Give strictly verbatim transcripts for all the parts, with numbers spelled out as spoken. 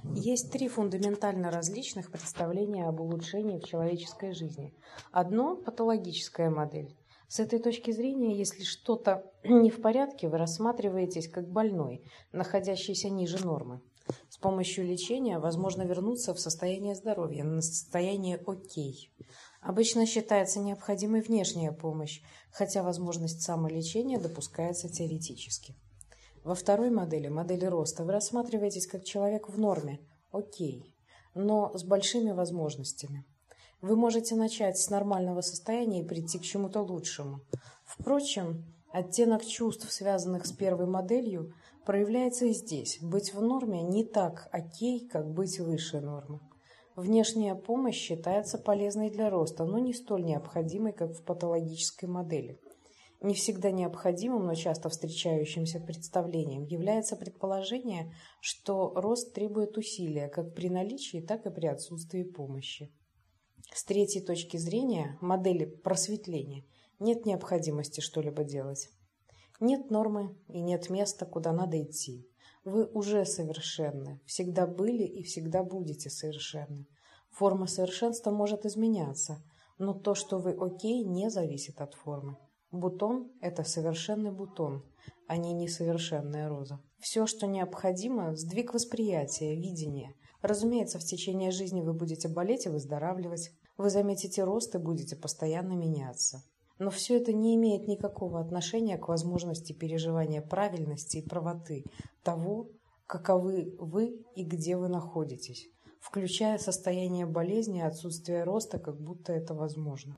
Есть три фундаментально различных представления об улучшении в человеческой жизни. Одно – патологическая модель. С этой точки зрения, если что-то не в порядке, вы рассматриваетесь как больной, находящийся ниже нормы. С помощью лечения возможно вернуться в состояние здоровья, на состояние окей. Обычно считается необходимой внешняя помощь, хотя возможность самолечения допускается теоретически. Во второй модели, модели роста, вы рассматриваетесь как человек в норме, окей, но с большими возможностями. Вы можете начать с нормального состояния и прийти к чему-то лучшему. Впрочем, оттенок чувств, связанных с первой моделью, проявляется и здесь. Быть в норме не так окей, как быть выше нормы. Внешняя помощь считается полезной для роста, но не столь необходимой, как в патологической модели. Не всегда необходимым, но часто встречающимся представлением является предположение, что рост требует усилия как при наличии, так и при отсутствии помощи. С третьей точки зрения, модели просветления, нет необходимости что-либо делать. Нет нормы и нет места, куда надо идти. Вы уже совершенны, всегда были и всегда будете совершенны. Форма совершенства может изменяться, но то, что вы окей, не зависит от формы. Бутон – это совершенный бутон, а не несовершенная роза. Все, что необходимо – сдвиг восприятия, видения. Разумеется, в течение жизни вы будете болеть и выздоравливать. Вы заметите рост и будете постоянно меняться. Но все это не имеет никакого отношения к возможности переживания правильности и правоты того, каковы вы и где вы находитесь, включая состояние болезни и отсутствие роста, как будто это возможно.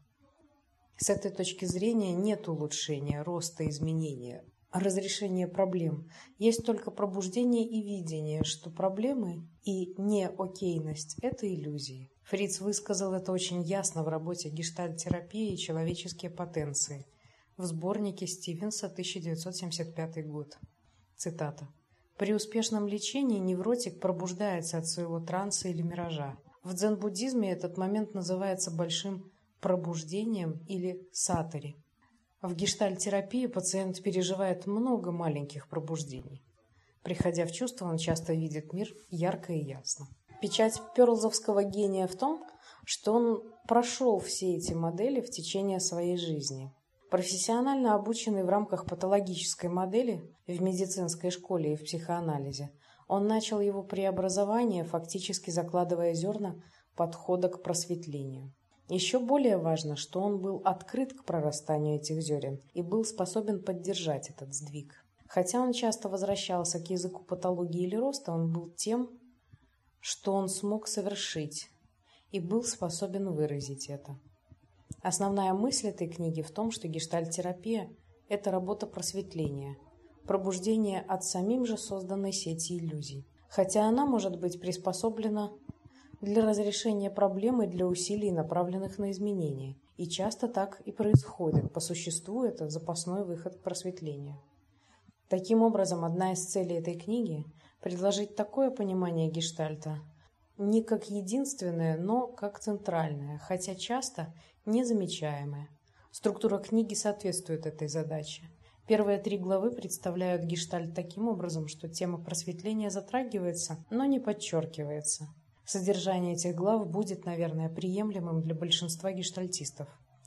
С этой точки зрения нет улучшения, роста, изменения, разрешения проблем. Есть только пробуждение и видение, что проблемы и неокейность – это иллюзии. Фриц высказал это очень ясно в работе «Гештальт-терапия и человеческие потенции» в сборнике Стивенса, тысяча девятьсот семьдесят пятый год. Цитата. «При успешном лечении невротик пробуждается от своего транса или миража. В дзен-буддизме этот момент называется большим пробуждением или сатори. В гештальт-терапии пациент переживает много маленьких пробуждений. Приходя в чувство, он часто видит мир ярко и ясно». Печать перлзовского гения в том, что он прошел все эти модели в течение своей жизни. Профессионально обученный в рамках патологической модели в медицинской школе и в психоанализе, он начал его преобразование, фактически закладывая зерна подхода к просветлению. Еще более важно, что он был открыт к прорастанию этих зерен и был способен поддержать этот сдвиг. Хотя он часто возвращался к языку патологии или роста, он был тем, что он смог совершить, и был способен выразить это. Основная мысль этой книги в том, что гештальт-терапия – это работа просветления, пробуждение от самим же созданной сети иллюзий. Хотя она может быть приспособлена для разрешения проблем и для усилий, направленных на изменения. И часто так и происходит. По существу это запасной выход к просветлению. Таким образом, одна из целей этой книги – предложить такое понимание гештальта не как единственное, но как центральное, хотя часто незамечаемое. Структура книги соответствует этой задаче. Первые три главы представляют гештальт таким образом, что тема просветления затрагивается, но не подчеркивается. Содержание этих глав будет, наверное, приемлемым для большинства гештальтистов.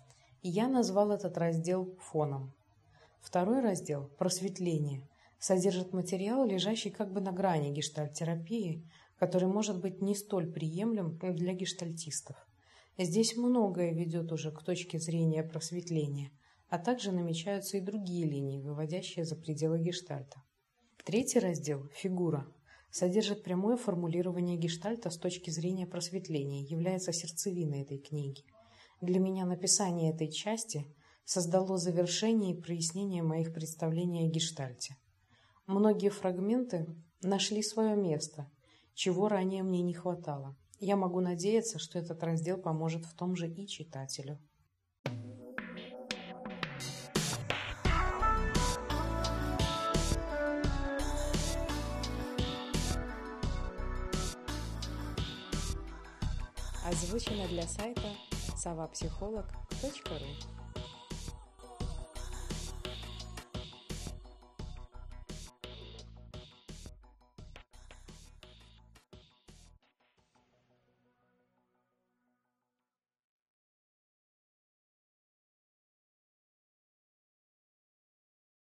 И я назвал этот раздел фоном. Второй раздел «Просветление» содержит материал, лежащий как бы на грани гештальт-терапии, который может быть не столь приемлем для гештальтистов. Здесь многое ведет уже к точке зрения просветления, а также намечаются и другие линии, выводящие за пределы гештальта. Третий раздел «Фигура» содержит прямое формулирование гештальта с точки зрения просветления, является сердцевиной этой книги. Для меня написание этой части создало завершение и прояснение моих представлений о гештальте. Многие фрагменты нашли свое место, чего ранее мне не хватало. Я могу надеяться, что этот раздел поможет в том же и читателю. Озвучено для сайта сова психолог точка ру.